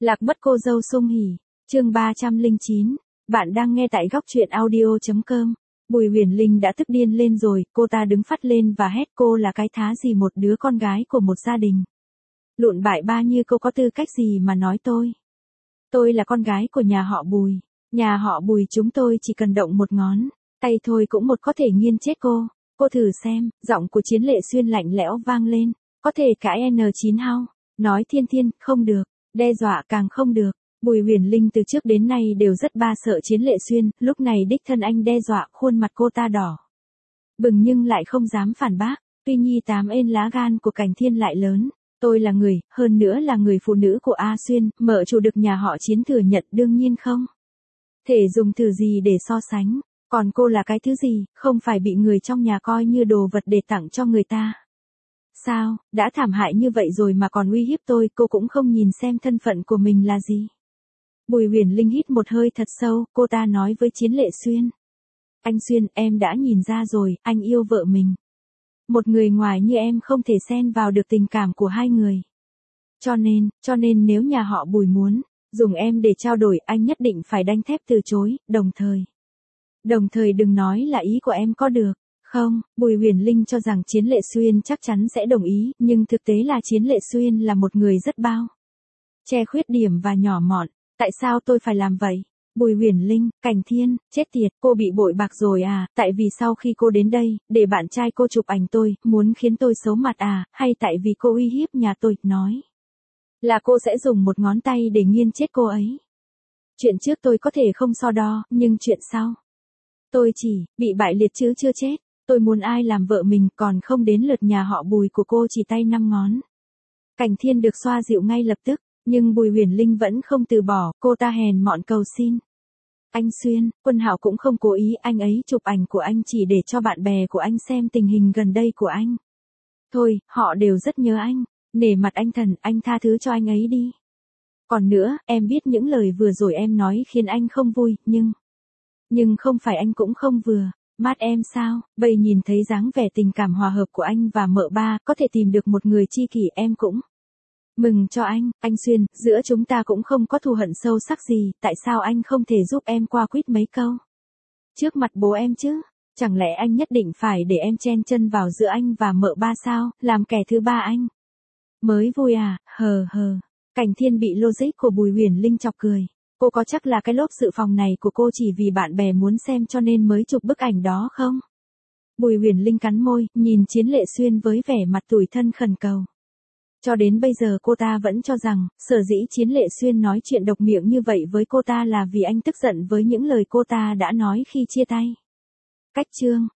Lạc mất cô dâu sung hỉ, chương 309, bạn đang nghe tại góc truyện audio.com. Bùi Huyền Linh đã tức điên lên rồi, cô ta đứng phắt lên và hét cô là cái thá gì một đứa con gái của một gia đình. Lụn bại ba như cô có tư cách gì mà nói tôi. Tôi là con gái của nhà họ Bùi, nhà họ Bùi chúng tôi chỉ cần động một ngón tay thôi cũng có thể nghiền chết cô. Cô thử xem, giọng của Chiến Lệ Xuyên lạnh lẽo vang lên, có thể cãi N9 hao, nói thiên thiên, không được, đe dọa càng không được. Bùi Huyền Linh từ trước đến nay đều rất ba sợ Chiến Lệ Xuyên, lúc này đích thân anh đe dọa khuôn mặt cô ta đỏ bừng nhưng lại không dám phản bác. Tuy nhi tám ên lá gan của Cảnh Thiên lại lớn, tôi là người, hơn nữa là người phụ nữ của A Xuyên, mợ chủ được nhà họ Chiến thừa nhận đương nhiên không thể dùng từ gì để so sánh. Còn cô là cái thứ gì, không phải bị người trong nhà coi như đồ vật để tặng cho người ta. Sao, đã thảm hại như vậy rồi mà còn uy hiếp tôi, cô cũng không nhìn xem thân phận của mình là gì. Bùi Huyền Linh hít một hơi thật sâu, cô ta nói với Chiến Lệ Xuyên. Anh Xuyên, em đã nhìn ra rồi, anh yêu vợ mình. Một người ngoài như em không thể xen vào được tình cảm của hai người. Cho nên nếu nhà họ Bùi muốn dùng em để trao đổi, anh nhất định phải đanh thép từ chối, đồng thời đừng nói là ý của em có được không. Bùi Huyền Linh cho rằng Chiến Lệ Xuyên chắc chắn sẽ đồng ý, nhưng thực tế là Chiến Lệ Xuyên là một người rất bao che khuyết điểm và nhỏ mọn. Tại sao tôi phải làm vậy? Bùi Huyền Linh, Cảnh Thiên, chết tiệt, cô bị bội bạc rồi à? Tại vì sau khi cô đến đây, để bạn trai cô chụp ảnh tôi, muốn khiến tôi xấu mặt à? Hay tại vì cô uy hiếp nhà tôi, nói là cô sẽ dùng một ngón tay để nghiền chết cô ấy? Chuyện trước tôi có thể không so đo, nhưng chuyện sau, tôi chỉ bị bại liệt chứ chưa chết. Tôi muốn ai làm vợ mình, còn không đến lượt nhà họ Bùi của cô chỉ tay 5 ngón. Cảnh Thiên được xoa dịu ngay lập tức, nhưng Bùi Huyền Linh vẫn không từ bỏ, cô ta hèn mọn cầu xin. Anh Xuyên, Quân Hạo cũng không cố ý, anh ấy chụp ảnh của anh chỉ để cho bạn bè của anh xem tình hình gần đây của anh. Thôi, họ đều rất nhớ anh, nể mặt anh Thần, anh tha thứ cho anh ấy đi. Còn nữa, em biết những lời vừa rồi em nói khiến anh không vui, nhưng không phải anh cũng không vừa mát em sao? Bây nhìn thấy dáng vẻ tình cảm hòa hợp của anh và mợ ba, có thể tìm được một người tri kỷ, em cũng mừng cho anh Xuyên, giữa chúng ta cũng không có thù hận sâu sắc gì, tại sao anh không thể giúp em qua quýt mấy câu trước mặt bố em chứ? Chẳng lẽ anh nhất định phải để em chen chân vào giữa anh và mợ ba sao, làm kẻ thứ ba anh mới vui à? Hờ. Cảnh Thiên bị logic của Bùi Huyền Linh chọc cười. Cô có chắc là cái lốp dự phòng này của cô chỉ vì bạn bè muốn xem cho nên mới chụp bức ảnh đó không? Bùi Huyền Linh cắn môi, nhìn Chiến Lệ Xuyên với vẻ mặt tủi thân khẩn cầu. Cho đến bây giờ cô ta vẫn cho rằng, sở dĩ Chiến Lệ Xuyên nói chuyện độc miệng như vậy với cô ta là vì anh tức giận với những lời cô ta đã nói khi chia tay. Cách chương